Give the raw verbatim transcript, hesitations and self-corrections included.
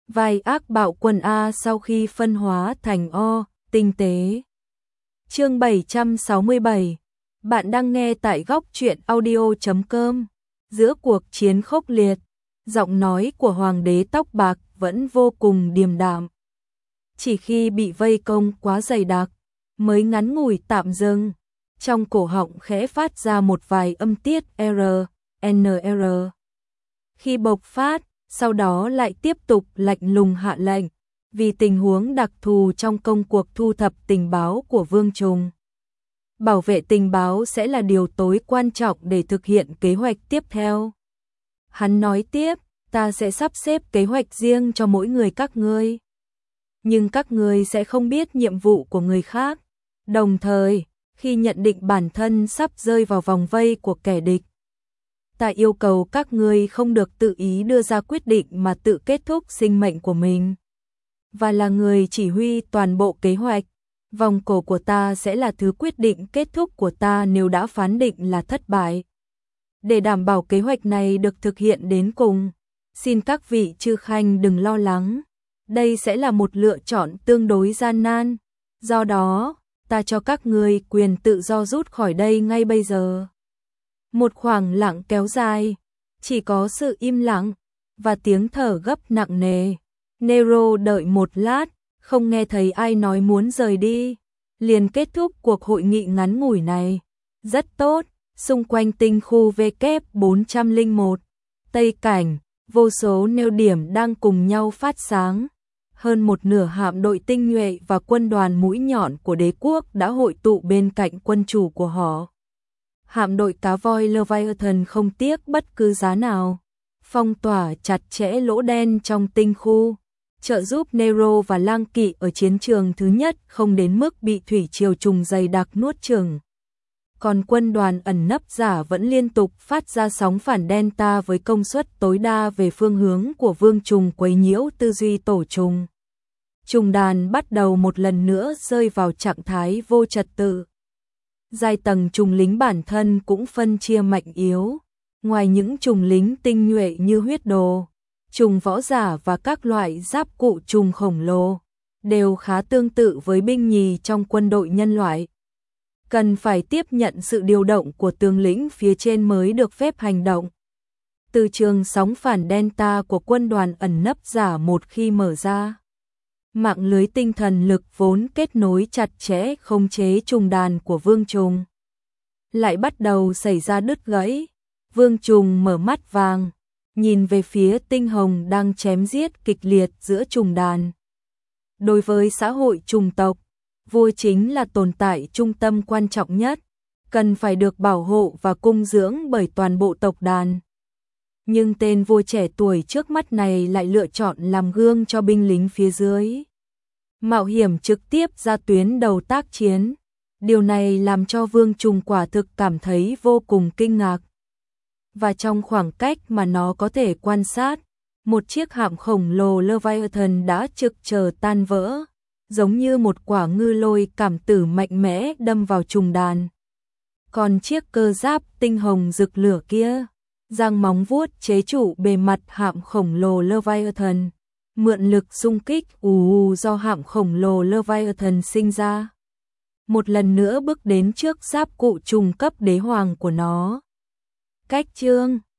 Vai ác bạo quân A sau khi phân hóa thành O, tinh tế. Chương bảy trăm sáu mươi bảy. Bạn đang nghe tại góc truyện audio chấm com. Giữa cuộc chiến khốc liệt, giọng nói của hoàng đế tóc bạc vẫn vô cùng điềm đạm. Chỉ khi bị vây công quá dày đặc, mới ngắn ngủi tạm dừng, trong cổ họng khẽ phát ra một vài âm tiết R, N R. Khi bộc phát, sau đó lại tiếp tục lạnh lùng hạ lệnh, vì tình huống đặc thù trong công cuộc thu thập tình báo của Vương Trùng. Bảo vệ tình báo sẽ là điều tối quan trọng để thực hiện kế hoạch tiếp theo. Hắn nói tiếp, ta sẽ sắp xếp kế hoạch riêng cho mỗi người các ngươi. Nhưng các ngươi sẽ không biết nhiệm vụ của người khác. Đồng thời, khi nhận định bản thân sắp rơi vào vòng vây của kẻ địch, ta yêu cầu các ngươi không được tự ý đưa ra quyết định mà tự kết thúc sinh mệnh của mình. Và là người chỉ huy toàn bộ kế hoạch, vòng cổ của ta sẽ là thứ quyết định kết thúc của ta nếu đã phán định là thất bại. Để đảm bảo kế hoạch này được thực hiện đến cùng, xin các vị chư khanh đừng lo lắng. Đây sẽ là một lựa chọn tương đối gian nan. Do đó, ta cho các ngươi quyền tự do rút khỏi đây ngay bây giờ. Một khoảng lặng kéo dài, chỉ có sự im lặng và tiếng thở gấp nặng nề. Nero đợi một lát, không nghe thấy ai nói muốn rời đi, liền kết thúc cuộc hội nghị ngắn ngủi này. Rất tốt, xung quanh tinh khu W bốn không một, Tây Cảnh, vô số nêu điểm đang cùng nhau phát sáng. Hơn một nửa hạm đội tinh nhuệ và quân đoàn mũi nhọn của đế quốc đã hội tụ bên cạnh quân chủ của họ. Hạm đội cá voi Leviathan không tiếc bất cứ giá nào, phong tỏa chặt chẽ lỗ đen trong tinh khu, trợ giúp Nero và lang kỵ ở chiến trường thứ nhất không đến mức bị thủy triều trùng dày đặc nuốt chửng. Còn quân đoàn ẩn nấp giả vẫn liên tục phát ra sóng phản delta với công suất tối đa về phương hướng của Vương Trùng quấy nhiễu tư duy tổ trùng. Trùng đàn bắt đầu một lần nữa rơi vào trạng thái vô trật tự. Giai tầng trùng lính bản thân cũng phân chia mạnh yếu. Ngoài những trùng lính tinh nhuệ như huyết đồ, trùng võ giả và các loại giáp cụ trùng khổng lồ, đều khá tương tự với binh nhì trong quân đội nhân loại. Cần phải tiếp nhận sự điều động của tướng lĩnh phía trên mới được phép hành động. Từ trường sóng phản delta của quân đoàn ẩn nấp giả một khi mở ra, mạng lưới tinh thần lực vốn kết nối chặt chẽ khống chế trùng đàn của Vương Trùng lại bắt đầu xảy ra đứt gãy. Vương Trùng mở mắt vàng, nhìn về phía tinh hồng đang chém giết kịch liệt giữa trùng đàn. Đối với xã hội trùng tộc, vua chính là tồn tại trung tâm quan trọng nhất, cần phải được bảo hộ và cung dưỡng bởi toàn bộ tộc đàn. Nhưng tên vua trẻ tuổi trước mắt này lại lựa chọn làm gương cho binh lính phía dưới, mạo hiểm trực tiếp ra tuyến đầu tác chiến. Điều này làm cho Vương Trùng quả thực cảm thấy vô cùng kinh ngạc. Và trong khoảng cách mà nó có thể quan sát, một chiếc hạm khổng lồ Leviathan đã trực chờ tan vỡ, giống như một quả ngư lôi cảm tử mạnh mẽ đâm vào trùng đàn. Còn chiếc cơ giáp tinh hồng rực lửa kia, giang móng vuốt chế trụ bề mặt hạm khổng lồ Leviathan, mượn lực xung kích ù ù do hạm khổng lồ Leviathan sinh ra, một lần nữa bước đến trước giáp cụ trùng cấp đế hoàng của nó. Cách chương